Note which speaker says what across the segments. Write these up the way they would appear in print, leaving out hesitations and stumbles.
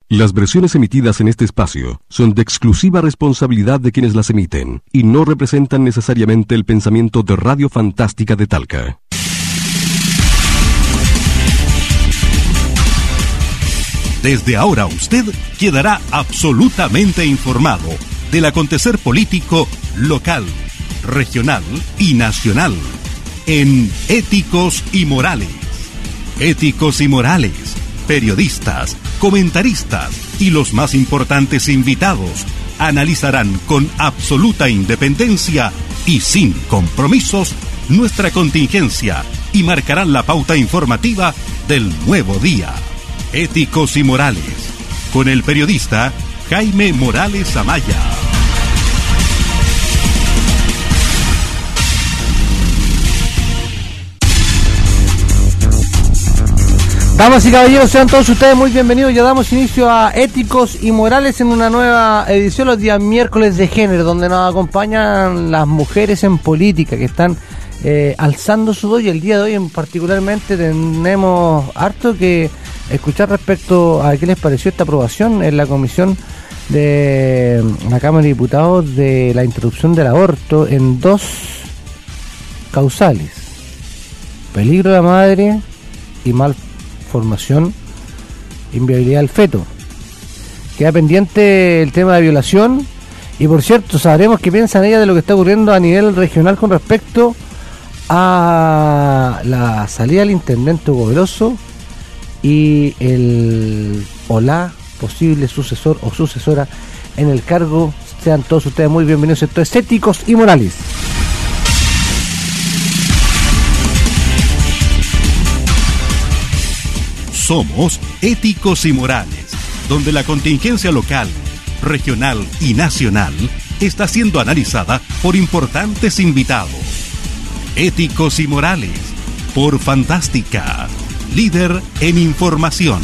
Speaker 1: Las versiones emitidas en este espacio son de exclusiva responsabilidad de quienes las emiten y no representan necesariamente el pensamiento de Radio Fantástica de Talca.
Speaker 2: Desde ahora usted quedará absolutamente informado del acontecer político local, regional y nacional en Éticos y Morales. Éticos y Morales, periodistas, comentaristas y los más importantes invitados analizarán con absoluta independencia y sin compromisos nuestra contingencia y marcarán la pauta informativa del nuevo día. Éticos y Morales, con el periodista Jaime Morales Amaya.
Speaker 3: Damas y caballeros, sean todos ustedes muy bienvenidos. Ya damos inicio a Éticos y Morales en una nueva edición los días miércoles de género, donde nos acompañan las mujeres en política que están alzando su voz, y el día de hoy particularmente tenemos harto que escuchar respecto a qué les pareció esta aprobación en la comisión de la Cámara de Diputados de la interrupción del aborto en dos causales: peligro de la madre y malformación, inviabilidad del feto. Queda pendiente el tema de violación, y por cierto sabremos qué piensan ellas de lo que está ocurriendo a nivel regional con respecto a la salida del intendente Hugo Veloso y el o la posible sucesor o sucesora en el cargo. Sean todos ustedes muy bienvenidos. Esto es Éticos y Morales.
Speaker 2: Somos Éticos y Morales, donde la contingencia local, regional y nacional está siendo analizada por importantes invitados. Éticos y Morales, por Fantástica, líder en información.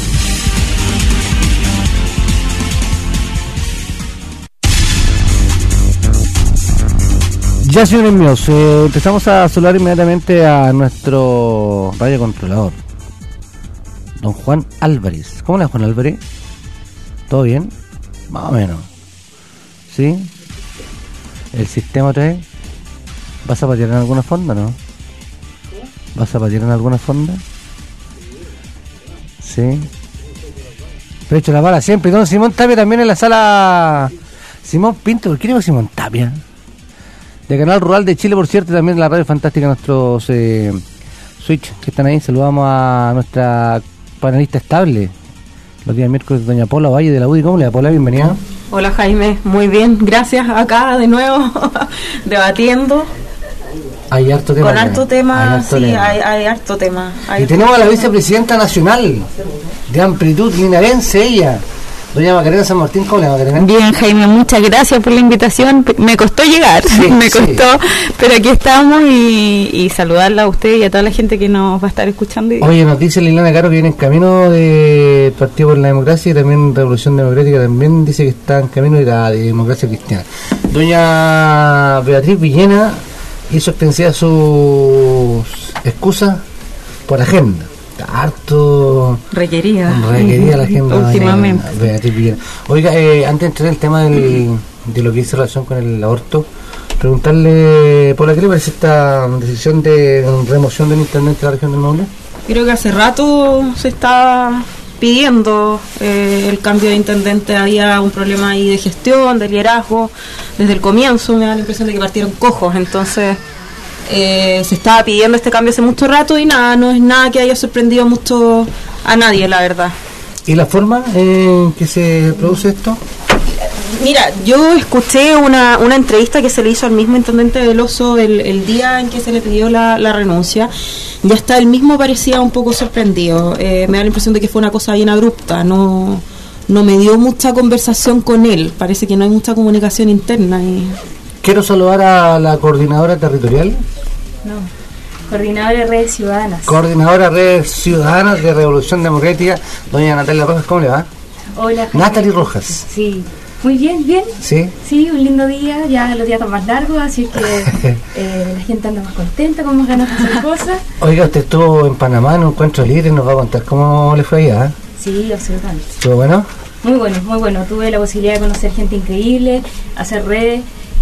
Speaker 3: Ya, señores míos, empezamos a saludar inmediatamente a nuestro radiocontrolador, don Juan Álvarez. ¿Cómo le va, Juan Álvarez? ¿Todo bien? Más o menos. ¿Sí? ¿El sistema otra vez? ¿Vas a patear en alguna fonda, no? ¿Vas a patear en alguna fonda? Sí. Pero hecho la bala siempre. Don Simón Tapia también en la sala. Simón Pinto, ¿por qué digo Simón Tapia? De Canal Rural de Chile, por cierto, también en la Radio Fantástica, nuestros Switch que están ahí. Saludamos a nuestra panelista estable los días miércoles, doña Paula Valle de la UDI. ¿Cómo le va, Paula? Bienvenida.
Speaker 4: Hola, Jaime, muy bien, gracias. Acá de nuevo debatiendo.
Speaker 3: Hay harto tema.
Speaker 4: Con harto tema, sí, hay harto tema.
Speaker 3: Y tenemos a la vicepresidenta nacional de amplitud linarense, ella, doña Macarena San Martín. ¿Cómo le va, Macarena?
Speaker 5: Bien, Jaime, muchas gracias por la invitación. Me costó llegar, sí, me costó, pero aquí estamos y saludarla a usted y a toda la gente que nos va a estar escuchando.
Speaker 3: Oye, nos dice Liliana Caro que viene en camino de Partido por la Democracia, y también Revolución Democrática también dice que está en camino de la Democracia Cristiana. Doña Beatriz Villena hizo extensiva sus excusas por agenda. Harto requerida la agenda
Speaker 5: últimamente.
Speaker 3: Beatriz Villena. Oiga, antes de entrar en el tema de lo que dice relación con el aborto, preguntarle, ¿por qué le parece esta decisión de remoción del intendente de la región del Maule?
Speaker 4: Creo que hace rato se está pidiendo el cambio de intendente. Había un problema ahí de gestión, de liderazgo. Desde el comienzo me da la impresión de que partieron cojos, entonces se estaba pidiendo este cambio hace mucho rato y nada, no es nada que haya sorprendido mucho a nadie, la verdad.
Speaker 3: ¿Y la forma en que se produce esto?
Speaker 4: Mira, yo escuché una entrevista que se le hizo al mismo intendente Veloso el día en que se le pidió la renuncia. Ya hasta él mismo parecía un poco sorprendido. Me da la impresión de que fue una cosa bien abrupta. No me dio mucha conversación con él. Parece que no hay mucha comunicación interna.
Speaker 3: Quiero saludar a la coordinadora territorial.
Speaker 5: Coordinadora de Redes Ciudadanas.
Speaker 3: Coordinadora de Redes Ciudadanas de Revolución Democrática, doña Natalia Rojas. ¿Cómo le va?
Speaker 6: Hola.
Speaker 3: Natalie Rojas.
Speaker 6: Sí. Muy bien, bien.
Speaker 3: ¿Sí?
Speaker 6: Sí, un lindo día, ya los días están más largos, así que la gente anda más contenta, con más ganas de hacer cosas.
Speaker 3: Oiga, usted estuvo en Panamá en un encuentro libre, nos va a contar cómo le fue allá.
Speaker 6: Sí, absolutamente.
Speaker 3: ¿Estuvo bueno?
Speaker 6: Muy bueno, muy bueno. Tuve la posibilidad de conocer gente increíble, hacer redes,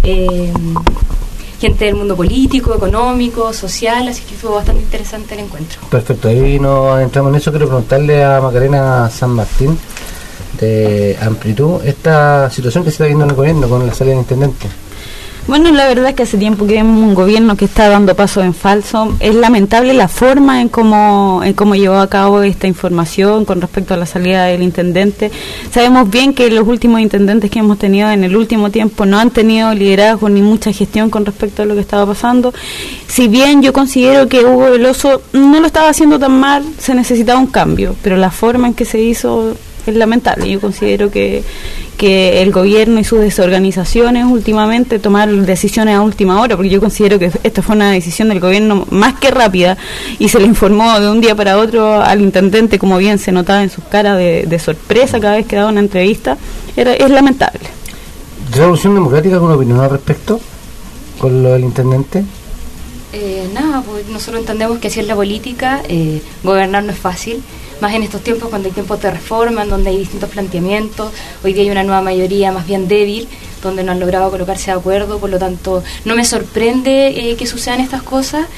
Speaker 6: gente del mundo político, económico, social, así que estuvo bastante interesante el encuentro.
Speaker 3: Perfecto, ahí nos entramos en eso. Quiero preguntarle a Macarena San Martín de Amplitud esta situación que se está viendo en el gobierno con la salida del intendente.
Speaker 5: Bueno, la verdad es que hace tiempo que vemos un gobierno que está dando pasos en falso. Es lamentable la forma en cómo llevó a cabo esta información con respecto a la salida del intendente. Sabemos bien que los últimos intendentes que hemos tenido en el último tiempo no han tenido liderazgo ni mucha gestión con respecto a lo que estaba pasando. Si bien yo considero que Hugo Veloso no lo estaba haciendo tan mal, se necesitaba un cambio, pero la forma en que se hizo es lamentable. Yo considero que el gobierno y sus desorganizaciones últimamente tomar decisiones a última hora, porque yo considero que esta fue una decisión del gobierno más que rápida y se le informó de un día para otro al intendente, como bien se notaba en sus caras de sorpresa cada vez que daba una entrevista. Es lamentable.
Speaker 3: ¿Revolución Democrática con opinión al respecto con lo del intendente?
Speaker 7: Nada, pues nosotros entendemos que así es la política, gobernar no es fácil, más en estos tiempos cuando hay tiempos de reforma, en donde hay distintos planteamientos. Hoy día hay una nueva mayoría más bien débil, donde no han logrado colocarse de acuerdo, por lo tanto no me sorprende que sucedan estas cosas.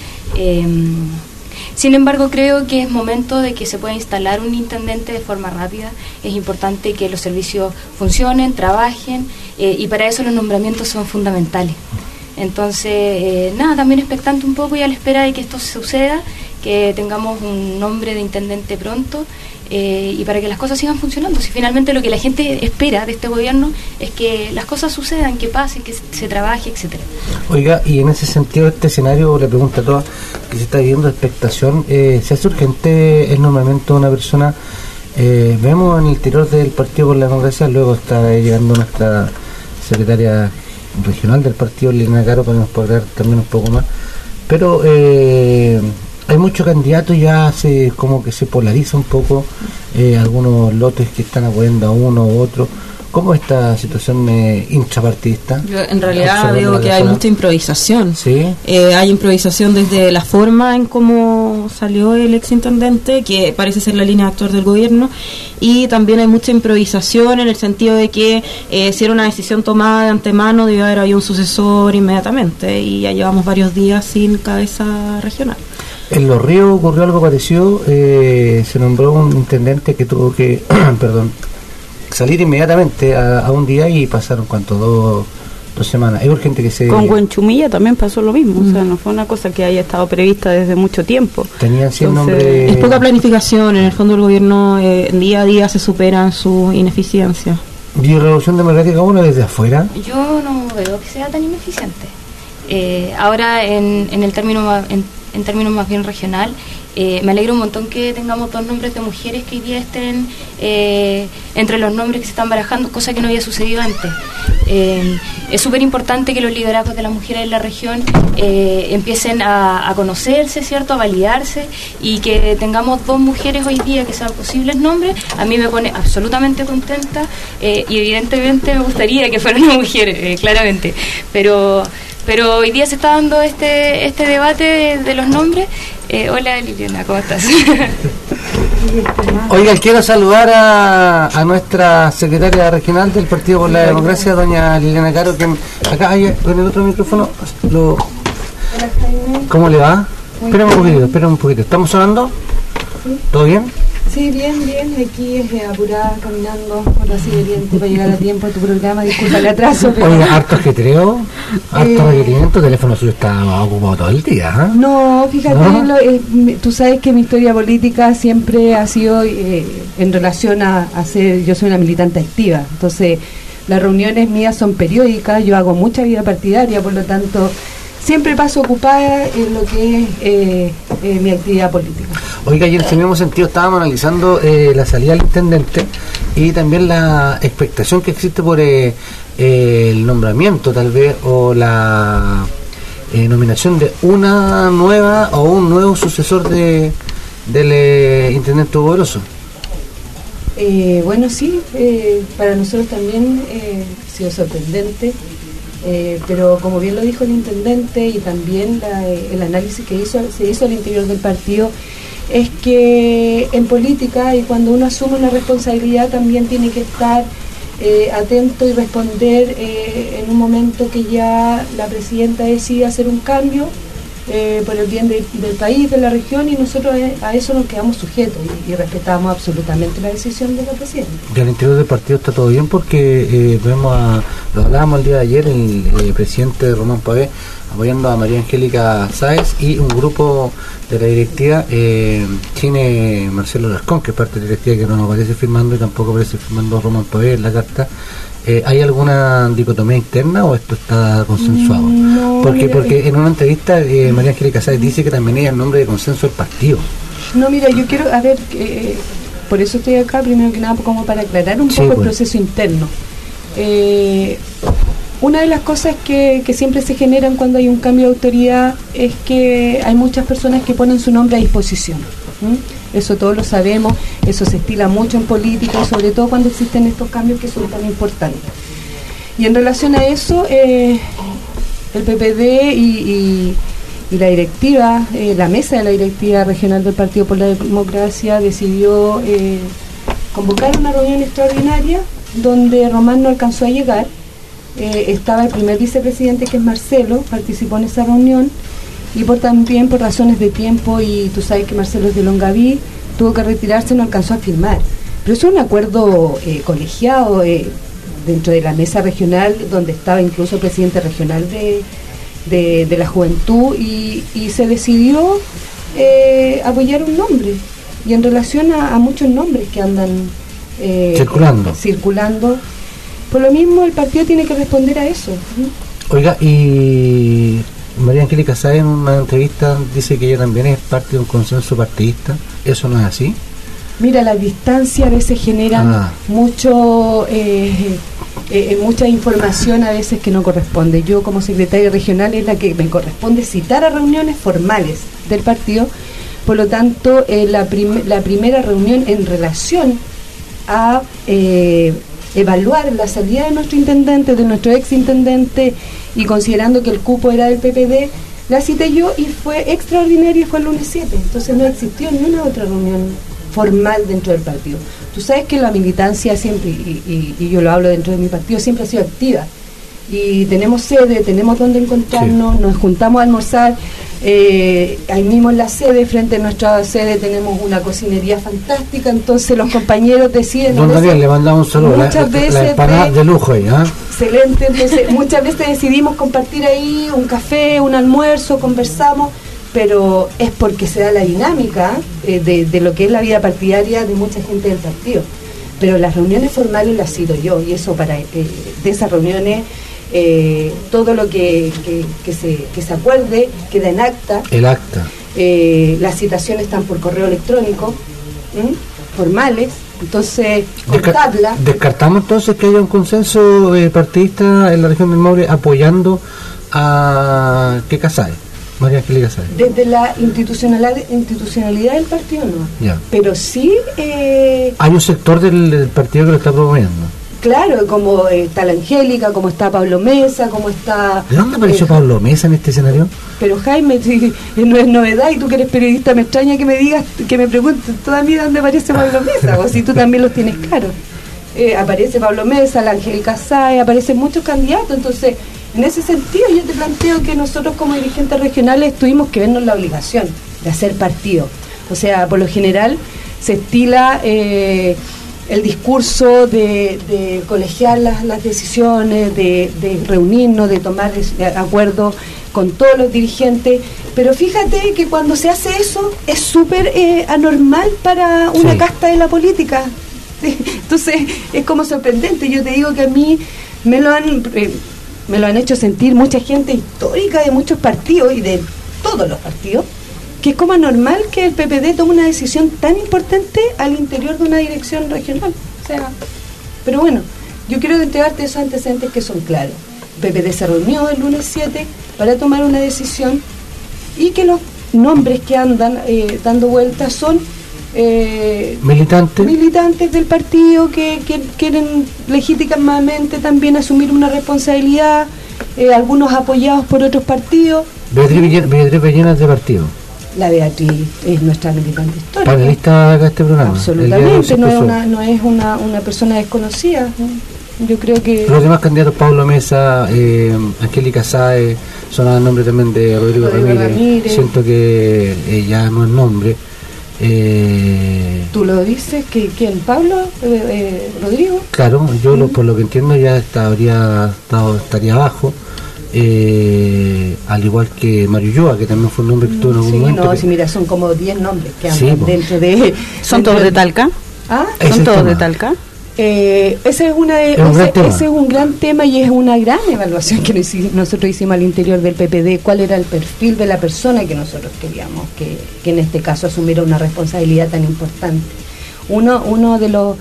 Speaker 7: Sin embargo, creo que es momento de que se pueda instalar un intendente de forma rápida. Es importante que los servicios funcionen, trabajen, y para eso los nombramientos son fundamentales. Entonces, también expectante un poco y a la espera de que esto suceda, que tengamos un nombre de intendente pronto, y para que las cosas sigan funcionando. Si finalmente lo que la gente espera de este gobierno es que las cosas sucedan, que pasen, que se trabaje, etcétera.
Speaker 3: Oiga, y en ese sentido, este escenario, le pregunto a todas, que se está viviendo de expectación, ¿se hace urgente el nombramiento de una persona? Vemos en el interior del Partido por la Democracia, luego está llegando nuestra secretaria regional del partido, Liliana Caro, para nos poder también un poco más, pero hay muchos candidatos, ya como que se polariza un poco, algunos lotes que están apoyando a uno u otro. ¿Cómo es esta situación intrapartidista?
Speaker 4: Yo en realidad veo que hay mucha improvisación.
Speaker 3: ¿Sí?
Speaker 4: Hay improvisación desde la forma en cómo salió el exintendente, que parece ser la línea de actuar del gobierno, y también hay mucha improvisación en el sentido de que si era una decisión tomada de antemano, debe haber habido un sucesor inmediatamente, y ya llevamos varios días sin cabeza regional.
Speaker 3: En Los Ríos ocurrió algo parecido, se nombró un intendente que tuvo que salir inmediatamente a un día y pasaron dos semanas. Es urgente que se...
Speaker 5: Con Huenchumilla también pasó lo mismo, o sea, no fue una cosa que haya estado prevista desde mucho tiempo.
Speaker 3: Tenían 100 nombres...
Speaker 4: Es poca planificación, en el fondo el gobierno día a día se superan su ineficiencia.
Speaker 3: ¿Y Revolución Democrática uno desde afuera?
Speaker 7: Yo no veo que sea tan ineficiente. Ahora en términos más bien regional, me alegra un montón que tengamos 2 nombres de mujeres que hoy día estén entre los nombres que se están barajando, cosa que no había sucedido antes. Es súper importante que los liderazgos de las mujeres en la región empiecen a conocerse, ¿cierto?, a validarse, y que tengamos 2 mujeres hoy día que sean posibles nombres. A mí me pone absolutamente contenta, y evidentemente me gustaría que fuera una mujer, claramente, pero hoy día se está dando este debate de los nombres. Hola Liliana, ¿cómo estás?
Speaker 3: Oiga, quiero saludar a nuestra secretaria regional del Partido por la Democracia, doña Liliana Caro, que acá hay con el otro micrófono. ¿Cómo le va? Espera un poquito. ¿Estamos sonando? ¿Todo bien?
Speaker 8: Sí, bien, aquí es apurada, caminando por la siguiente para llegar a tiempo a tu programa, disculpa el atraso. Pero...
Speaker 3: Oiga, harto ajetreo, harto requerimiento, el teléfono suyo está ocupado todo el día, ¿eh?
Speaker 8: No, fíjate, ¿no? Tú sabes que mi historia política siempre ha sido en relación a ser, yo soy una militante activa, entonces las reuniones mías son periódicas, yo hago mucha vida partidaria, por lo tanto... siempre paso ocupada en lo que es mi actividad política.
Speaker 3: Oiga, y en ese mismo sentido estábamos analizando la salida del intendente y también la expectación que existe por el nombramiento tal vez o la nominación de una nueva o un nuevo sucesor del intendente Hugo Veloso.
Speaker 8: Bueno, sí, para nosotros también ha sido sorprendente. Pero como bien lo dijo el intendente y también el análisis que se hizo al interior del partido, es que en política y cuando uno asume una responsabilidad también tiene que estar atento y responder en un momento que ya la presidenta decide hacer un cambio por el bien del país, de la región, y nosotros a eso nos quedamos sujetos y respetamos absolutamente la decisión de la presidenta.
Speaker 3: Y al interior del partido está todo bien, porque lo hablábamos el día de ayer, el presidente Román Pavé apoyando a María Angélica Sáez, y un grupo de la directiva tiene Marcelo Larcón, que es parte de la directiva, que no nos aparece firmando, y tampoco aparece firmando Román Pavé en la carta. ¿Hay alguna dicotomía interna o esto está consensuado?
Speaker 8: No,
Speaker 3: porque en una entrevista María Angélica Sáez dice que también es el nombre de consenso del partido.
Speaker 8: No, mira, yo quiero, por eso estoy acá, primero que nada, como para aclarar un poco el proceso interno. Una de las cosas que siempre se generan cuando hay un cambio de autoridad es que hay muchas personas que ponen su nombre a disposición. Eso todos lo sabemos, eso se estila mucho en política, y sobre todo cuando existen estos cambios que son tan importantes. Y en relación a eso, el PPD y la directiva, la mesa de la directiva regional del Partido por la Democracia decidió convocar una reunión extraordinaria donde Román no alcanzó a llegar. Estaba el primer vicepresidente, que es Marcelo, participó en esa reunión, y también por razones de tiempo, y tú sabes que Marcelo es de Longaví, tuvo que retirarse, no alcanzó a firmar. Pero eso es un acuerdo colegiado dentro de la mesa regional, donde estaba incluso el presidente regional de la juventud, y se decidió apoyar un nombre. Y en relación a muchos nombres que andan circulando, por lo mismo el partido tiene que responder a eso.
Speaker 3: Oiga, y María Angélica Sáez en una entrevista dice que ella también es parte de un consenso partidista. ¿Eso no es así?
Speaker 8: Mira, la distancia a veces genera mucha información a veces que no corresponde. Yo como secretaria regional es la que me corresponde citar a reuniones formales del partido. Por lo tanto, la primera reunión en relación a evaluar la salida de nuestro intendente, de nuestro ex intendente, y considerando que el cupo era del PPD, la cité yo, y fue extraordinaria, fue el lunes 7. Entonces no existió ni una otra reunión formal dentro del partido. Tú sabes que la militancia siempre, y yo lo hablo dentro de mi partido, siempre ha sido activa, y tenemos sede, tenemos donde encontrarnos, nos juntamos a almorzar, ahí mismo en la sede, frente a nuestra sede tenemos una cocinería fantástica, entonces los compañeros deciden...
Speaker 3: Don Daniel, le mandamos un saludo, la empanada de lujo ahí,
Speaker 8: excelente, entonces muchas veces decidimos compartir ahí un café, un almuerzo, conversamos, pero es porque se da la dinámica de lo que es la vida partidaria de mucha gente del partido. Pero las reuniones formales las cito yo, y eso de esas reuniones... todo lo que se acuerde queda en acta.
Speaker 3: El acta.
Speaker 8: Las citaciones están por correo electrónico, formales. Entonces,
Speaker 3: descartamos entonces que haya un consenso partidista en la región del Maule apoyando a Sáez, María Angélica Sáez.
Speaker 8: Desde la institucionalidad del partido no.
Speaker 3: Ya.
Speaker 8: Pero sí
Speaker 3: hay un sector del partido que lo está promoviendo.
Speaker 8: Claro, como está la Angélica, como está Pablo Mesa, como está...
Speaker 3: ¿De dónde apareció Pablo Mesa en este escenario?
Speaker 8: Pero Jaime, no es novedad, y tú que eres periodista me extraña que me digas, que me preguntes todavía dónde aparece Pablo Mesa, o si tú también los tienes claro. Aparece Pablo Mesa, la Angélica Sáez, aparecen muchos candidatos, entonces en ese sentido yo te planteo que nosotros como dirigentes regionales tuvimos que vernos la obligación de hacer partido. O sea, por lo general se estila... el discurso de colegiar las decisiones, de reunirnos, de tomar acuerdos con todos los dirigentes, pero fíjate que cuando se hace eso es súper anormal para una casta de la política. Entonces es como sorprendente. Yo te digo que a mí me lo han hecho sentir mucha gente histórica de muchos partidos y de todos los partidos, que es como anormal que el PPD tome una decisión tan importante al interior de una dirección regional. O sea, pero bueno, yo quiero entregarte esos antecedentes que son claros. El PPD se reunió el lunes 7 para tomar una decisión, y que los nombres que andan dando vueltas son militantes del partido que quieren legítimamente también asumir una responsabilidad, algunos apoyados por otros partidos.
Speaker 3: Beatriz Bellena es de partido.
Speaker 8: La Beatriz es nuestra militante histórica.
Speaker 3: Panelista de este programa.
Speaker 8: Absolutamente, no es una persona desconocida, ¿no? Yo creo que...
Speaker 3: Los demás candidatos, Pablo Mesa, Angélica Sáez, sonaban nombre también de Rodrigo Ramírez. Siento que ya no es nombre.
Speaker 8: ¿Tú lo dices? ¿Quién? ¿Pablo? ¿Rodrigo?
Speaker 3: Claro, yo por lo que entiendo ya estaría abajo. Al igual que Mario Ulloa, que también fue un nombre que tuvo en algún momento.
Speaker 8: No, mira, son como 10 nombres que andan dentro de...
Speaker 5: ¿Son todos de Talca?
Speaker 8: ¿Ah?
Speaker 5: ¿Son todos de Talca?
Speaker 8: Ese es un gran tema y es una gran evaluación que nosotros hicimos al interior del PPD, cuál era el perfil de la persona que nosotros queríamos que en este caso asumiera una responsabilidad tan importante. Uno de los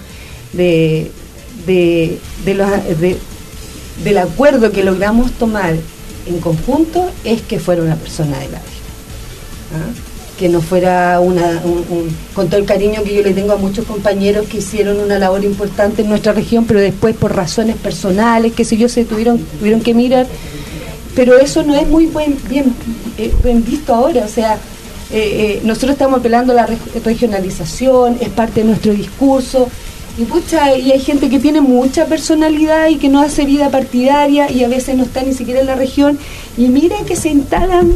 Speaker 8: del acuerdo que logramos tomar en conjunto es que fuera una persona del área, que no fuera con todo el cariño que yo le tengo a muchos compañeros que hicieron una labor importante en nuestra región, pero después por razones personales, qué sé yo, se tuvieron que mirar, pero eso no es muy bien visto ahora. O sea, nosotros estamos apelando a la regionalización, es parte de nuestro discurso, y hay gente que tiene mucha personalidad y que no hace vida partidaria y a veces no está ni siquiera en la región, y miren que se instalan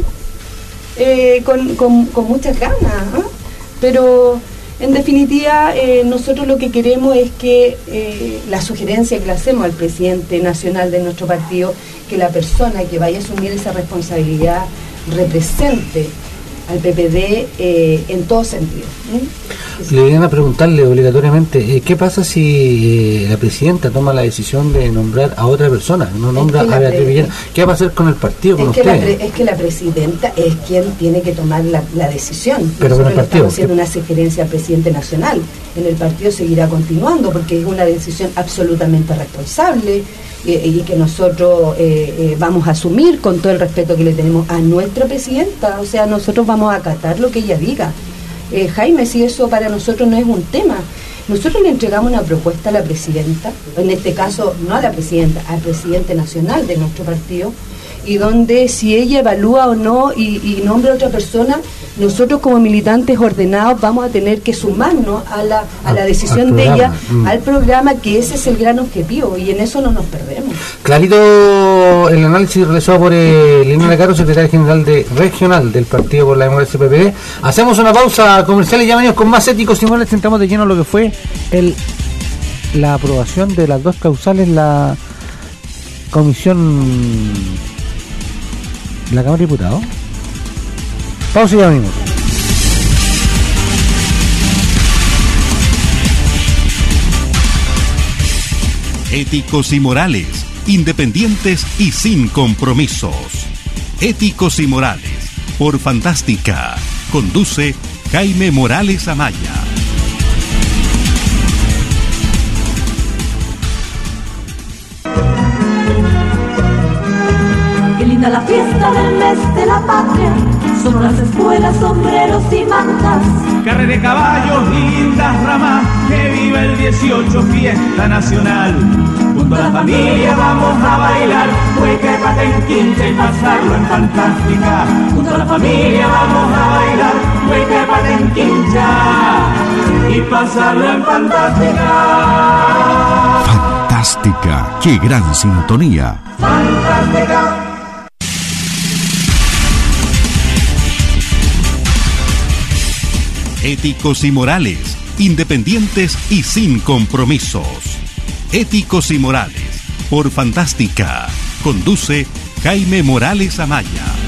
Speaker 8: con muchas ganas, ¿eh? Pero en definitiva nosotros lo que queremos es que la sugerencia que le hacemos al presidente nacional de nuestro partido, que la persona que vaya a asumir esa responsabilidad represente al PPD en todo sentido.
Speaker 3: Le vienen a preguntarle obligatoriamente, ¿qué pasa si la presidenta toma la decisión de nombrar a otra persona, no nombra a Beatriz Villena? ¿Qué va a hacer con el partido, con ustedes?
Speaker 8: Es que la presidenta es quien tiene que tomar la decisión.
Speaker 3: Pero con el partido
Speaker 8: estamos haciendo una sugerencia al presidente nacional. En el partido seguirá continuando porque es una decisión absolutamente responsable y que nosotros vamos a asumir con todo el respeto que le tenemos a nuestra presidenta. O sea, nosotros vamos a acatar lo que ella diga. Jaime, si eso para nosotros no es un tema, nosotros le entregamos una propuesta a la presidenta, en este caso no a la presidenta, al presidente nacional de nuestro partido, y donde si ella evalúa o no y nombra a otra persona, nosotros como militantes ordenados vamos a tener que sumarnos a la decisión de ella, al programa, que ese es el gran objetivo, y en eso no nos perdemos.
Speaker 3: Clarito el análisis realizado por Liliana Caro, secretaria general regional del Partido por la Democracia PPD. Hacemos una pausa comercial y ya venimos con más Éticos y Morales. Entramos de lleno a lo que fue la aprobación de las dos causales, la comisión, la Cámara de Diputados. Pausa y ya venimos.
Speaker 2: Éticos y Morales, independientes y sin compromisos. Éticos y Morales, por Fantástica. Conduce Jaime Morales Amaya.
Speaker 9: Qué linda la fiesta del mes de la patria, son las escuelas, sombreros y mantas.
Speaker 10: Carrera de caballos y lindas ramas, que viva el 18, fiesta nacional. Junto a la familia vamos a bailar, hueca y patenquincha y pasarlo en Fantástica. Junto a la familia vamos a bailar, hueca y patenquincha y pasarlo en Fantástica.
Speaker 2: Fantástica, qué gran sintonía.
Speaker 10: Fantástica.
Speaker 2: Éticos y Morales, independientes y sin compromisos. Éticos y Morales, por Fantástica. Conduce Jaime Morales Amaya.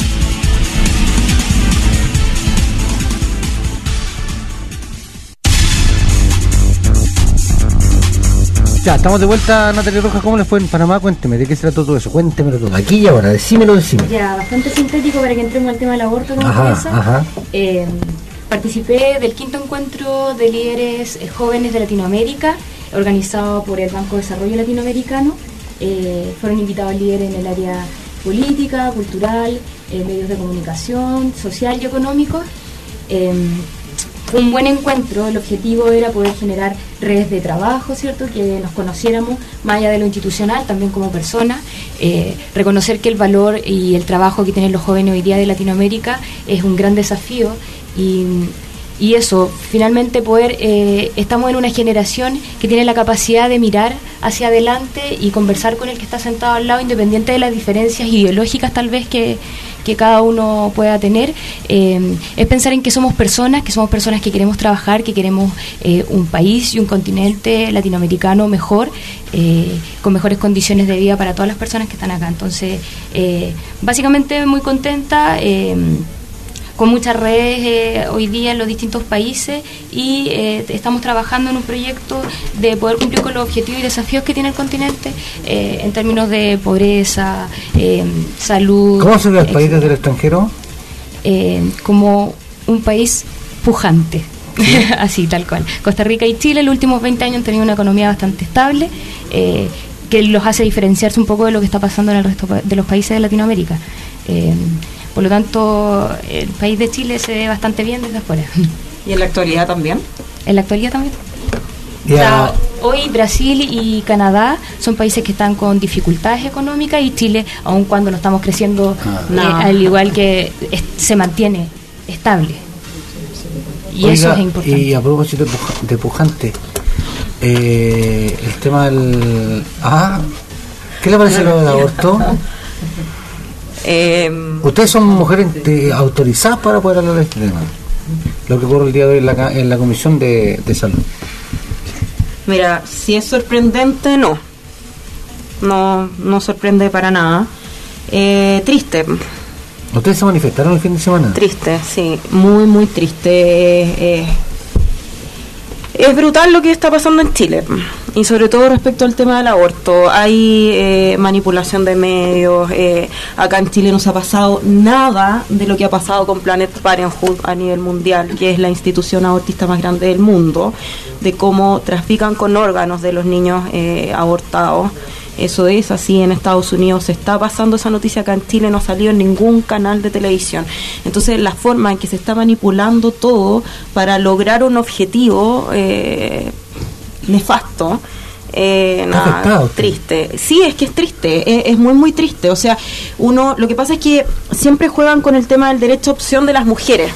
Speaker 3: Ya, estamos de vuelta. Natalia Rojas, ¿cómo les fue en Panamá? Cuénteme, ¿de qué se trató todo eso? Cuéntemelo todo, aquí y ahora, decímelo.
Speaker 7: Ya, bastante sintético para que entremos al tema del aborto, como interesa. Participé del 5º encuentro de líderes jóvenes de Latinoamérica, organizado por el Banco de Desarrollo Latinoamericano. Fueron invitados líderes en el área política, cultural, medios de comunicación, social y económico. Fue un buen encuentro. El objetivo era poder generar redes de trabajo, ¿cierto? Que nos conociéramos más allá de lo institucional, también como personas, reconocer que el valor y el trabajo que tienen los jóvenes hoy día de Latinoamérica es un gran desafío Y eso, finalmente poder, estamos en una generación que tiene la capacidad de mirar hacia adelante y conversar con el que está sentado al lado, independiente de las diferencias ideológicas tal vez que cada uno pueda tener. Es pensar en que somos personas que queremos trabajar, que queremos un país y un continente latinoamericano mejor, con mejores condiciones de vida para todas las personas que están acá. Entonces, básicamente muy contenta, con muchas redes hoy día en los distintos países, y estamos trabajando en un proyecto de poder cumplir con los objetivos y desafíos que tiene el continente en términos de pobreza, salud.
Speaker 3: ¿Cómo se ve el país desde el extranjero?
Speaker 7: Como un país pujante. ¿Sí? Así, tal cual. Costa Rica y Chile en los últimos 20 años han tenido una economía bastante estable, que los hace diferenciarse un poco de lo que está pasando en el resto de los países de Latinoamérica. Por lo tanto, el país de Chile se ve bastante bien desde afuera.
Speaker 4: ¿Y en la actualidad también?
Speaker 7: En la actualidad también. O sea, hoy Brasil y Canadá son países que están con dificultades económicas, y Chile, aun cuando no estamos creciendo, al igual que se mantiene estable. Y eso es importante.
Speaker 3: Y a propósito de pujante, el tema del... ¿qué le parece lo del aborto? Ustedes son mujeres autorizadas para poder hablar de este tema, lo que ocurre el día de hoy en la Comisión de Salud.
Speaker 4: Mira, si es sorprendente, no sorprende para nada. Triste.
Speaker 3: ¿Ustedes se manifestaron el fin de semana?
Speaker 4: Triste, sí, muy muy triste. Es brutal lo que está pasando en Chile, y sobre todo respecto al tema del aborto. Hay manipulación de medios. Acá en Chile no se ha pasado nada de lo que ha pasado con Planned Parenthood a nivel mundial, que es la institución abortista más grande del mundo, de cómo trafican con órganos de los niños abortados. Eso es así. En Estados Unidos se está pasando esa noticia. Acá en Chile no ha salido en ningún canal de televisión. Entonces, la forma en que se está manipulando todo para lograr un objetivo nefasto, triste. Sí, es que es triste, es muy muy triste. O sea, lo que pasa es que siempre juegan con el tema del derecho a opción de las mujeres.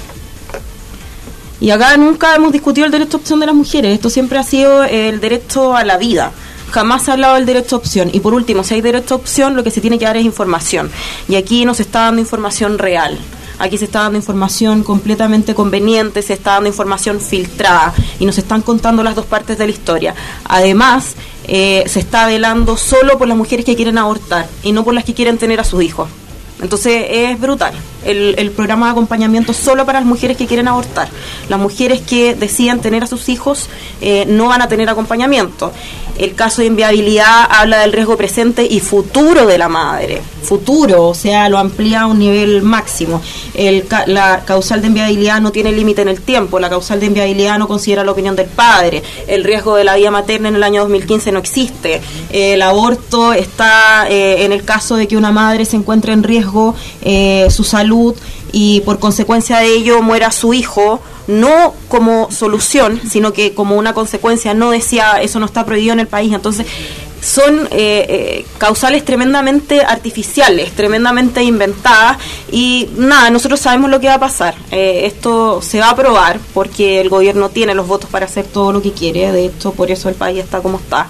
Speaker 4: Y acá nunca hemos discutido el derecho a opción de las mujeres. Esto siempre ha sido el derecho a la vida. Jamás se ha hablado del derecho a opción. Y por último, si hay derecho a opción, lo que se tiene que dar es información. Y aquí no se está dando información real. Aquí se está dando información completamente conveniente, se está dando información filtrada, y nos están contando las dos partes de la historia. Además, se está velando solo por las mujeres que quieren abortar y no por las que quieren tener a sus hijos. Entonces es brutal el programa de acompañamiento solo para las mujeres que quieren abortar. Las mujeres que deciden tener a sus hijos no van a tener acompañamiento. El caso de inviabilidad habla del riesgo presente y futuro de la madre. Futuro, o sea, lo amplía a un nivel máximo. La causal de inviabilidad no tiene límite en el tiempo. La causal de inviabilidad no considera la opinión del padre. El riesgo de la vida materna en el año 2015 no existe. El aborto está en el caso de que una madre se encuentre en riesgo su salud, y por consecuencia de ello muera su hijo, no como solución, sino que como una consecuencia no deseada. Eso no está prohibido en el país. Entonces son causales tremendamente artificiales, tremendamente inventadas, y nada, nosotros sabemos lo que va a pasar. Esto se va a aprobar porque el gobierno tiene los votos para hacer todo lo que quiere. De hecho, por eso el país está como está.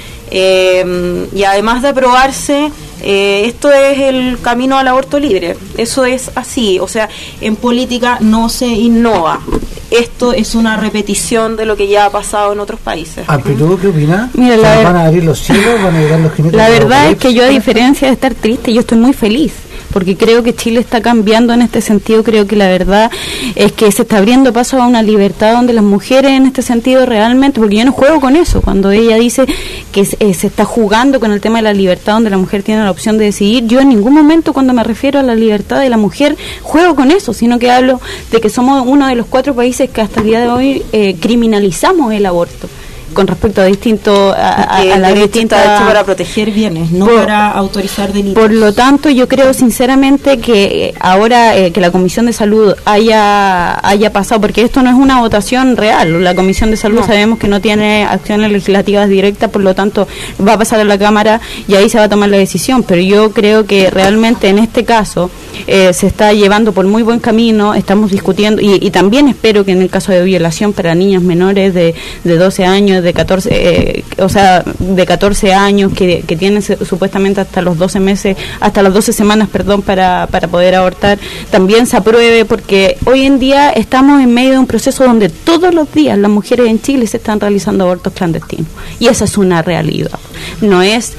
Speaker 4: Y además de aprobarse, esto es el camino al aborto libre. Eso es así. O sea, en política no se innova. Esto es una repetición de lo que ya ha pasado en otros países.
Speaker 3: ¿Tú qué opinas?
Speaker 5: Mira,
Speaker 3: ¿Van a abrir los cielos? ¿Van a llegar los jinetes?
Speaker 5: La verdad es que yo, a diferencia de estar triste, yo estoy muy feliz, porque creo que Chile está cambiando en este sentido. Creo que la verdad es que se está abriendo paso a una libertad donde las mujeres en este sentido realmente, porque yo no juego con eso, cuando ella dice que se está jugando con el tema de la libertad donde la mujer tiene la opción de decidir, yo en ningún momento, cuando me refiero a la libertad de la mujer, juego con eso, sino que hablo de que somos uno de los 4 países que hasta el día de hoy criminalizamos el aborto. con respecto a distintos a las distintas
Speaker 4: está hecho para proteger bienes, no para autorizar delitos.
Speaker 5: Por lo tanto, yo creo sinceramente que ahora que la Comisión de Salud haya pasado, porque esto no es una votación real, la Comisión de Salud sabemos que no tiene acciones legislativas directas, por lo tanto va a pasar a la Cámara y ahí se va a tomar la decisión, pero yo creo que realmente en este caso se está llevando por muy buen camino, estamos discutiendo y también espero que en el caso de violación para niñas menores de 12 años, de 14, de 14 años que tienen supuestamente hasta los 12 meses, hasta las 12 semanas, para poder abortar, también se apruebe, porque hoy en día estamos en medio de un proceso donde todos los días las mujeres en Chile se están realizando abortos clandestinos y esa es una realidad. No es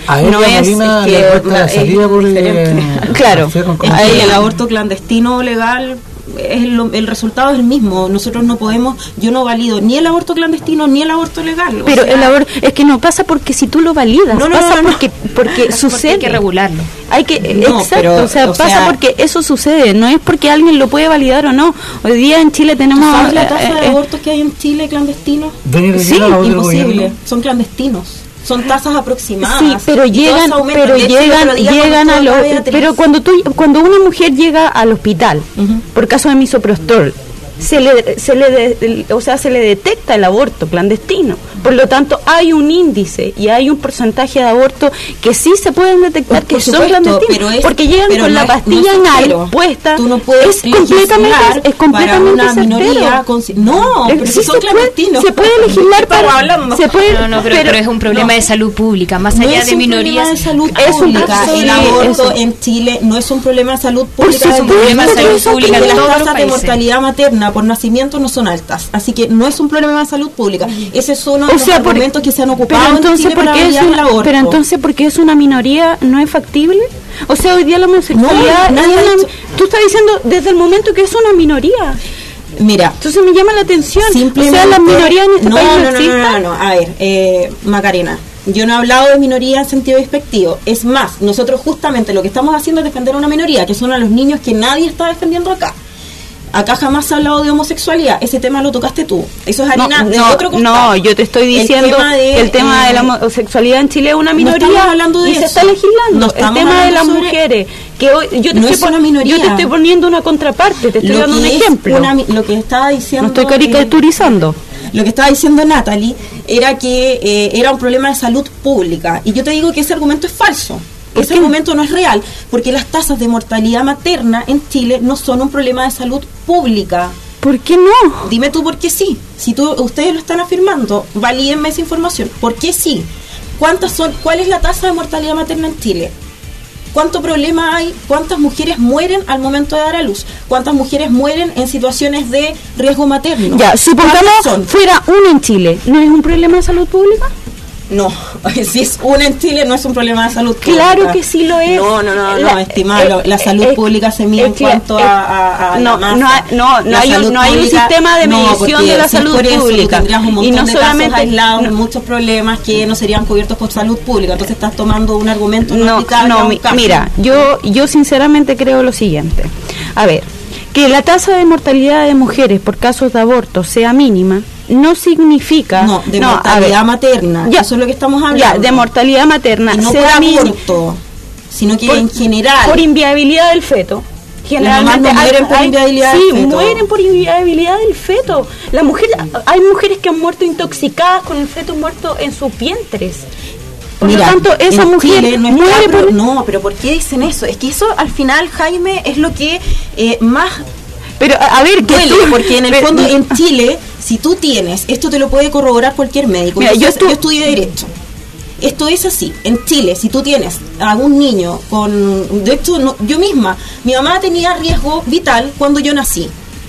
Speaker 5: claro,
Speaker 4: el aborto clandestino legal el resultado es el mismo. Nosotros no podemos, yo no valido ni el aborto clandestino ni el aborto legal.
Speaker 5: Pero el aborto es que no pasa porque si tú lo validas, pasa porque sucede.
Speaker 7: Hay que regularlo.
Speaker 5: Pasa porque eso sucede, no es porque alguien lo puede validar o no. Hoy día en Chile tenemos
Speaker 4: ¿sabes la tasa de abortos que hay en Chile clandestinos?
Speaker 5: Sí,
Speaker 4: imposible, son clandestinos. Son tasas aproximadas.
Speaker 5: Sí, pero llegan a los. Pero cuando una mujer llega al hospital por caso de misoprostol, se le detecta el aborto clandestino. Por lo tanto, hay un índice y hay un porcentaje de abortos que sí se pueden detectar que son clandestinos, porque llegan con la pastilla anal puesta.
Speaker 4: Tú no puedes
Speaker 5: es completamente
Speaker 4: para una minoría pero
Speaker 5: sí
Speaker 4: son clandestinos.
Speaker 5: Se puede legislar
Speaker 7: pero es un problema de salud pública, más allá de minorías.
Speaker 4: Es un problema de salud pública. El aborto en Chile no es un problema de salud pública.
Speaker 7: Es un problema de salud pública.
Speaker 4: Las tasas de mortalidad materna por nacimiento no son altas, así que no es un problema de salud pública. Ese es uno de los argumentos que se han ocupado en Chile para validar el aborto.
Speaker 5: Pero entonces, ¿porque es una minoría, no es factible? O sea, hoy día la homosexualidad tú estás diciendo desde el momento que es una minoría.
Speaker 4: Mira,
Speaker 5: entonces me llama la atención. O sea, las minorías en este país no existen.
Speaker 4: No. A ver, Macarena, yo no he hablado de minoría en sentido despectivo. Es más, nosotros justamente lo que estamos haciendo es defender a una minoría, que son a los niños que nadie está defendiendo acá. Acá jamás se ha hablado de homosexualidad. Ese tema lo tocaste tú. Eso es harina de otro costado.
Speaker 5: No, yo te estoy diciendo el tema de la homosexualidad en Chile es una minoría y se está legislando. El tema de las mujeres, que hoy yo te estoy poniendo una contraparte, te estoy dando un ejemplo.
Speaker 4: Lo que estaba diciendo...
Speaker 5: No estoy caricaturizando.
Speaker 4: Lo que estaba diciendo Natalie era que era un problema de salud pública. Y yo te digo que ese argumento es falso. Ese argumento no es real, porque las tasas de mortalidad materna en Chile no son un problema de salud pública.
Speaker 5: ¿Por qué no?
Speaker 4: Dime tú por qué sí. Si ustedes lo están afirmando, valídenme esa información. ¿Por qué sí? ¿Cuál es la tasa de mortalidad materna en Chile? ¿Cuánto problema hay? ¿Cuántas mujeres mueren al momento de dar a luz? ¿Cuántas mujeres mueren en situaciones de riesgo materno?
Speaker 5: Ya, supongamos fuera uno en Chile, ¿no es un problema de salud pública?
Speaker 4: No, si es una en Chile no es un problema de salud pública.
Speaker 5: Claro que sí lo es.
Speaker 4: No, estimado, la salud pública se mide en cuanto a la masa.
Speaker 5: No hay un sistema de medición de la salud pública.
Speaker 4: Tendrías un montón de casos aislados, muchos problemas que no serían cubiertos por salud pública. Entonces estás tomando un argumento
Speaker 5: mira, yo sinceramente creo lo siguiente. A ver, que la tasa de mortalidad de mujeres por casos de aborto sea mínima no significa
Speaker 4: mortalidad materna. Eso es lo que estamos hablando.
Speaker 5: Ya, de mortalidad materna.
Speaker 4: Y no por aborto, sino que en general.
Speaker 5: Por inviabilidad del feto.
Speaker 4: Generalmente mueren por inviabilidad del feto.
Speaker 5: Sí, mueren por inviabilidad del feto. Hay mujeres que han muerto intoxicadas con el feto muerto en sus vientres. Por lo tanto, esa mujer muere por...
Speaker 4: No, pero ¿por qué dicen eso? Es que eso al final, Jaime, es lo que más...
Speaker 5: Pero a ver,
Speaker 4: duele, porque en el fondo en Chile, si tú tienes, esto te lo puede corroborar cualquier médico. Mira, yo estudié Derecho. Esto es así. En Chile, si tú tienes a un niño con... De hecho, yo misma, mi mamá tenía riesgo vital cuando yo nací.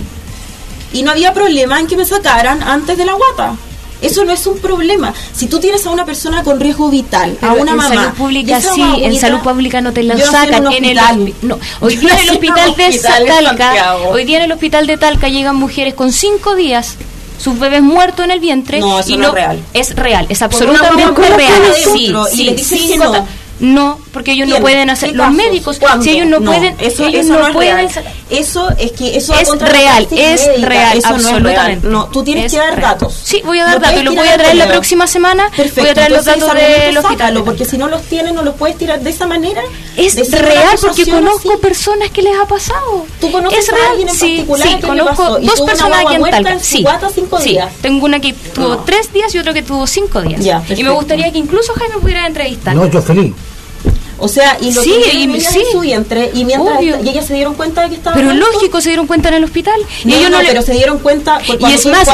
Speaker 4: Y no había problema en que me sacaran antes de la guata. Eso no es un problema. Si tú tienes a una persona con riesgo vital,
Speaker 7: pero
Speaker 4: a una mamá...
Speaker 7: En salud pública sí, en salud pública no te la sacan. Hoy día en el hospital de Talca, hoy día en el hospital de Talca llegan mujeres con 5 días, sus bebés muertos en el vientre.
Speaker 4: No, eso no es real.
Speaker 7: Es real, es absolutamente real. Sí, No, porque ellos no pueden hacer, los médicos, si ellos no pueden,
Speaker 11: eso
Speaker 7: no pueden.
Speaker 11: Eso es
Speaker 7: real,
Speaker 11: eso
Speaker 7: absolutamente.
Speaker 11: No, tú tienes que dar datos.
Speaker 7: Sí, voy a dar datos, los voy a traer la próxima semana.
Speaker 11: Perfecto.
Speaker 7: Voy a traer los datos del hospital.
Speaker 11: Porque si no los tienes, no los puedes tirar de esa manera.
Speaker 7: Es real, porque conozco personas que les ha pasado.
Speaker 11: ¿Tú conoces
Speaker 7: a
Speaker 11: alguien en particular?
Speaker 7: Sí, conozco dos personas aquí en Talca. Sí, tengo una que tuvo 3 días y otro que tuvo 5 días. Y me gustaría que incluso Jaime pudiera entrevistar.
Speaker 3: No, yo feliz.
Speaker 11: O sea, y lo que en su vientre, y mientras y ellas se dieron cuenta de que estaba
Speaker 7: pero
Speaker 11: muerto.
Speaker 7: Lógico, se dieron cuenta en el hospital.
Speaker 11: Y ellos pero se dieron cuenta
Speaker 7: y es más,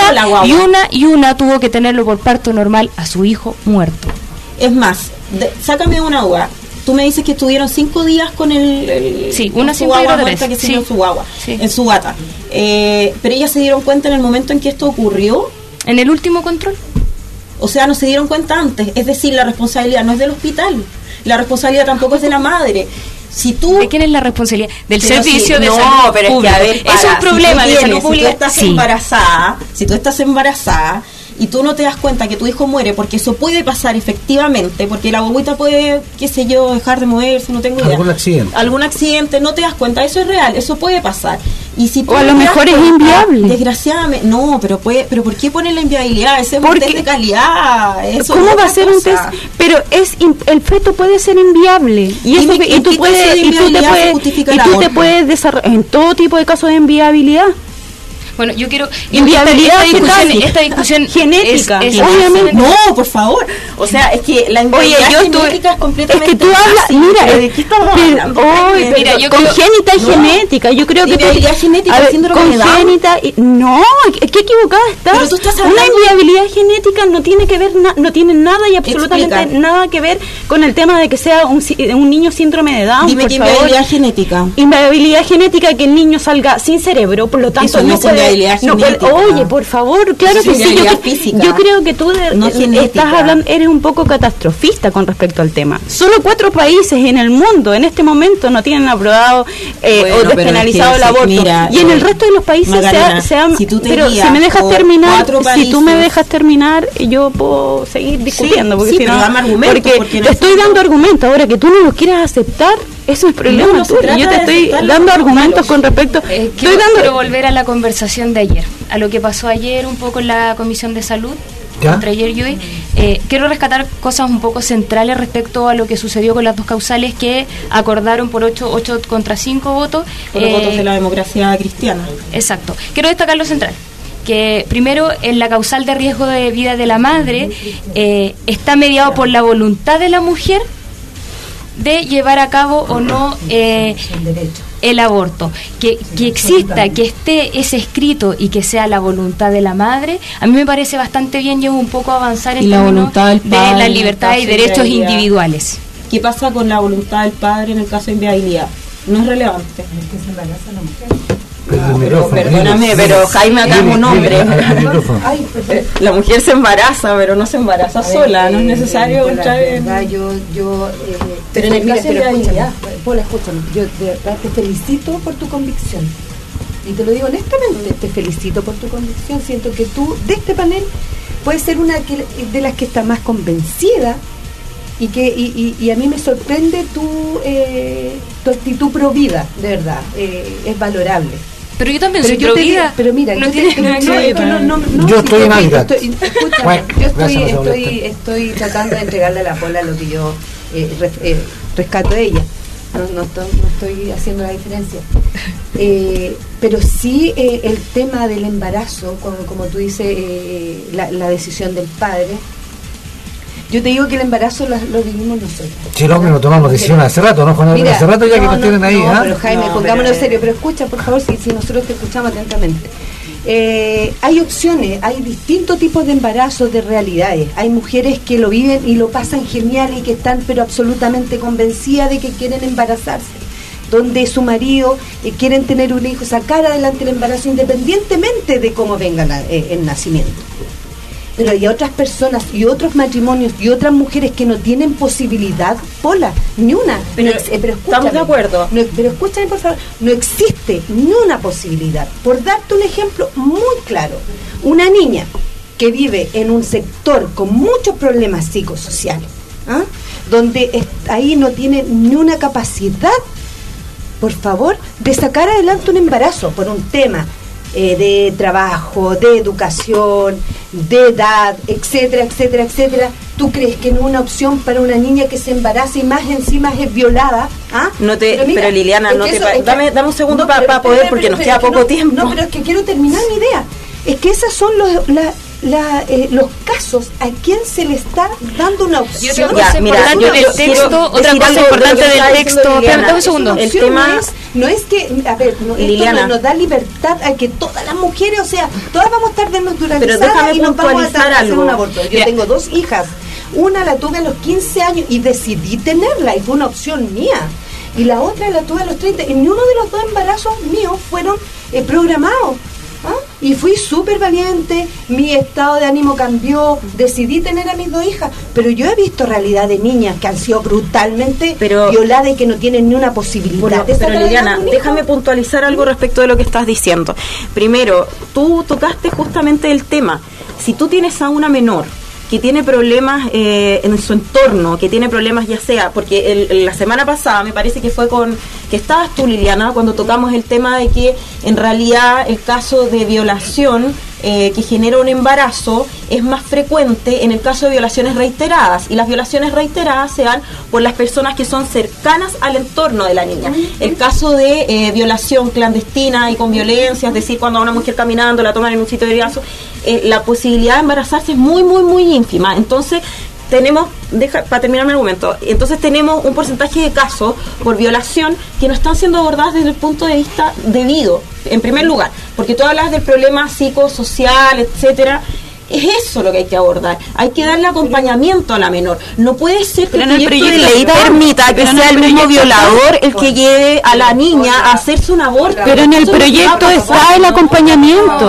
Speaker 7: y una tuvo que tenerlo por parto normal a su hijo muerto.
Speaker 11: Es más, sácame una duda. Tú me dices que estuvieron 5 días con el
Speaker 7: sí, una
Speaker 11: su guagua muerta que se dio en su guagua, en su bata. Pero ellas se dieron cuenta en el momento en que esto ocurrió.
Speaker 7: En el último control.
Speaker 11: O sea, no se dieron cuenta antes. Es decir, la responsabilidad no es del hospital. La responsabilidad tampoco es de la madre. Si tú...
Speaker 7: ¿De quién es la responsabilidad? Del
Speaker 11: pero
Speaker 7: servicio de salud
Speaker 11: pero
Speaker 7: público.
Speaker 11: Es que, a ver,
Speaker 7: es un problema de salud pública.
Speaker 11: Si tú estás embarazada y tú no te das cuenta que tu hijo muere, porque eso puede pasar efectivamente, porque la guaguita puede, qué sé yo, dejar de moverse, no tengo idea. Algún accidente, no te das cuenta, eso es real, eso puede pasar. Y si tú
Speaker 5: o a lo mejor es inviable.
Speaker 11: Desgraciadamente, no, pero ¿por qué ponen la inviabilidad? Ese es un test de calidad. Eso
Speaker 5: ¿cómo va a ser un test? Pero el feto puede ser inviable. Y tú te puedes desarrollar en todo tipo de casos de inviabilidad.
Speaker 7: Bueno, yo quiero...
Speaker 5: Inviabilidad
Speaker 7: esta discusión
Speaker 5: genética.
Speaker 11: Obviamente. No, por favor. O sea, es que la inviabilidad genética es completamente...
Speaker 5: Es que tú hablas... Mira,
Speaker 11: ¿de qué estamos hablando?
Speaker 5: Mira, yo congénita y genética. Yo creo que...
Speaker 11: Inviabilidad genética, síndrome de Down.
Speaker 5: Congénita y... No, qué equivocada estás.
Speaker 11: Pero tú estás hablando...
Speaker 5: Una inviabilidad genética no tiene que ver... no tiene nada y absolutamente nada que ver con el tema de que sea un niño síndrome de Down.
Speaker 11: Dime qué inviabilidad genética.
Speaker 5: Inviabilidad genética, que el niño salga sin cerebro, por lo tanto no puede... Oye, por favor, claro que sí. Yo creo que tú estás hablando, eres un poco catastrofista con respecto al tema. Solo 4 países en el mundo en este momento no tienen aprobado o despenalizado el aborto. Mira, y en el resto de los países se han... Pero si me dejas terminar, si tú me dejas terminar, yo puedo seguir discutiendo. Porque si no, porque te estoy dando argumentos. Ahora que tú no los quieras aceptar, eso es problema tuyo. Yo te estoy dando argumentos con respecto...
Speaker 7: Quiero volver a la conversación de ayer, a lo que pasó ayer un poco en la Comisión de Salud, entre ayer y hoy. Quiero rescatar cosas un poco centrales respecto a lo que sucedió con las 2 causales que acordaron por 8 contra 5 votos.
Speaker 11: Por los votos de la democracia cristiana.
Speaker 7: Exacto. Quiero destacar lo central. Que primero, en la causal de riesgo de vida de la madre, está mediado por la voluntad de la mujer de llevar a cabo o no el aborto. Que exista, que esté ese escrito y que sea la voluntad de la madre, a mí me parece bastante bien y es un poco avanzar en términos de la libertad y derechos individuales.
Speaker 11: ¿Qué pasa con la voluntad del padre en el caso de inviabilidad? No es relevante. Pero perdóname, pero Jaime acá es un hombre. La mujer se embaraza, pero no se embaraza sola, no es necesario entrar en...
Speaker 8: Pero en el caso de inviabilidad, Paula, escúchame, yo de verdad te felicito por tu convicción. Y te lo digo honestamente, te felicito por tu convicción. Siento que tú, de este panel, puedes ser una de las que está más convencida y a mí me sorprende tu actitud pro vida, de verdad, es valorable.
Speaker 7: Pero yo también soy pro vida.
Speaker 8: Pero mira,
Speaker 7: no
Speaker 3: yo estoy en alga.
Speaker 8: Estoy tratando de entregarle a la Pola lo que yo rescato de ella. No estoy haciendo la diferencia. Pero sí el tema del embarazo, como tú dices, la decisión del padre. Yo te digo que el embarazo lo vivimos nosotros.
Speaker 3: Sí, no, no tomamos decisiones hace rato, ¿no, Juan? Mira, hace rato ya que nos tienen ahí.
Speaker 8: No, pero Jaime, pongámonos en serio. Pero escucha, por favor, si nosotros te escuchamos atentamente. Hay opciones, hay distintos tipos de embarazos, de realidades. Hay mujeres que lo viven y lo pasan genial y que están pero absolutamente convencidas de que quieren embarazarse, donde su marido quieren tener un hijo, sacar adelante el embarazo independientemente de cómo venga el nacimiento. Pero hay otras personas y otros matrimonios y otras mujeres que no tienen posibilidad, Pola, ni una. Pero
Speaker 11: estamos de acuerdo.
Speaker 8: Pero escúchame, por favor, no existe ni una posibilidad. Por darte un ejemplo muy claro, una niña que vive en un sector con muchos problemas psicosociales, donde ahí no tienen ni una capacidad, por favor, de sacar adelante un embarazo por un tema de trabajo, de educación, de edad, etcétera, etcétera, etcétera. ¿Tú crees que no es una opción para una niña que se embarace y más encima es violada? ¿Ah?
Speaker 11: Pero Liliana, dame un segundo para poder, porque nos queda poco tiempo.
Speaker 8: No, pero es que quiero terminar mi idea. Es que esas son los casos a quien se le está dando una opción.
Speaker 7: Otra cosa importante del texto.
Speaker 8: Espérame un segundo. El tema no es que, a ver, esto nos da libertad a que todas las mujeres, o sea, todas vamos a estar desnaturalizadas y nos vamos a hacer un aborto. Yo tengo 2 hijas. Una la tuve a los 15 años y decidí tenerla y fue una opción mía. Y la otra la tuve a los 30 y ni uno de los 2 embarazos míos fueron programados. Y fui súper valiente, mi estado de ánimo cambió, decidí tener a mis 2 hijas, pero yo he visto realidad de niñas que han sido brutalmente violadas y que no tienen ni una posibilidad de
Speaker 11: Pero Liliana, déjame puntualizar algo respecto de lo que estás diciendo. Primero, tú tocaste justamente el tema. Si tú tienes a una menor que tiene problemas en su entorno, que tiene problemas ya sea, porque la semana pasada me parece que fue que estabas tú, Liliana, cuando tocamos el tema de que en realidad el caso de violación que genera un embarazo es más frecuente en el caso de violaciones reiteradas, y las violaciones reiteradas se dan por las personas que son cercanas al entorno de la niña. El caso de violación clandestina y con violencia, es decir, cuando a una mujer caminando la toman en un sitio de viazo, la posibilidad de embarazarse es muy, muy, muy ínfima. Entonces tenemos, para terminar mi argumento, entonces tenemos un porcentaje de casos por violación que no están siendo abordadas desde el punto de vista debido, en primer lugar, porque tú hablas del problema psicosocial, etcétera. Es eso lo que hay que abordar. Hay que darle acompañamiento a la menor. No puede ser que el proyecto de ley permita que sea el mismo violador el que lleve a la niña a hacerse un aborto.
Speaker 5: Pero en el proyecto está el acompañamiento.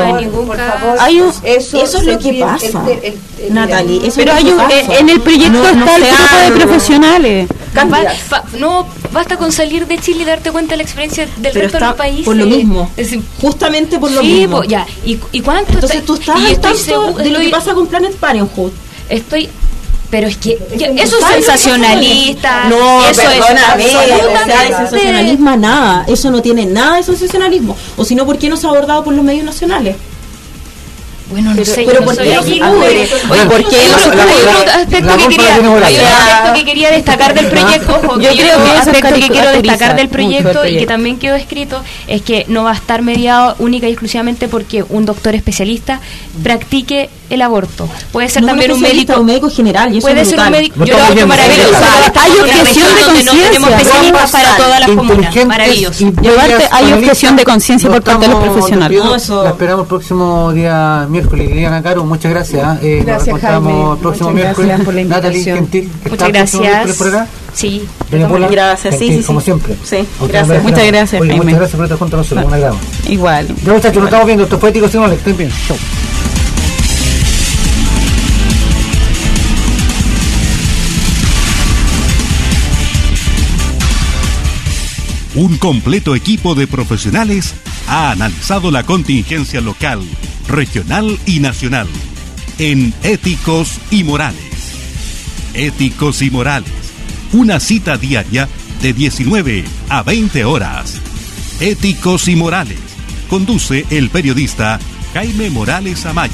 Speaker 11: Eso es lo que pasa, Natalie.
Speaker 5: Pero en el proyecto está el grupo de profesionales.
Speaker 7: No basta con salir de Chile y darte cuenta de la experiencia del resto de los países.
Speaker 11: Por lo mismo. Justamente por lo mismo.
Speaker 7: Ya. ¿Y cuánto?
Speaker 11: Entonces tú estás al tanto de lo que pasa con Planet Parenthood.
Speaker 7: Pero es que eso es sensacionalista.
Speaker 11: No,
Speaker 7: eso
Speaker 11: perdóname, de sensacionalismo nada. Eso no tiene nada de sensacionalismo. O si no, ¿por qué no se ha abordado por los medios nacionales?
Speaker 7: Bueno, no sé,
Speaker 11: pero ¿por qué no se cubre? Hay
Speaker 7: otro aspecto que quería destacar del proyecto. Yo creo que aspecto que quiero destacar del proyecto y que también quedó escrito es que no va a estar mediado única y exclusivamente porque un doctor especialista practique el aborto. Puede ser también un
Speaker 11: médico general. Y eso
Speaker 7: puede ser un médico. Yo lo hago maravilloso.
Speaker 5: Hay objeción de conciencia.
Speaker 7: No tenemos especialistas para todas las comunas. Maravilloso.
Speaker 5: Y aparte hay objeción de conciencia por parte de los profesionales.
Speaker 3: La esperamos el próximo día miércoles. Liliana Caro, muchas gracias.
Speaker 8: Gracias,
Speaker 3: nos encontramos el próximo miércoles.
Speaker 8: Por la
Speaker 3: Natalie Gentil.
Speaker 7: Muchas gracias.
Speaker 3: Sí.
Speaker 11: Gracias,
Speaker 3: sí, como siempre.
Speaker 5: Sí, gracias. Muchas gracias.
Speaker 3: Oye, muchas gracias por estar junto a nosotros. Un agrado.
Speaker 5: Igual.
Speaker 3: Ya, muchachos, nos estamos viendo. Estos poéticos y no les estén bien. Chau.
Speaker 2: Un completo equipo de profesionales ha analizado la contingencia local, regional y nacional en Éticos y Morales. Éticos y Morales, una cita diaria de 19 a 20 horas. Éticos y Morales, conduce el periodista Jaime Morales Amaya.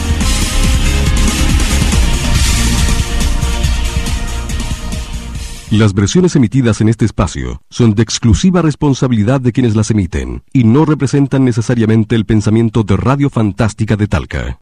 Speaker 1: Las versiones emitidas en este espacio son de exclusiva responsabilidad de quienes las emiten y no representan necesariamente el pensamiento de Radio Fantástica de Talca.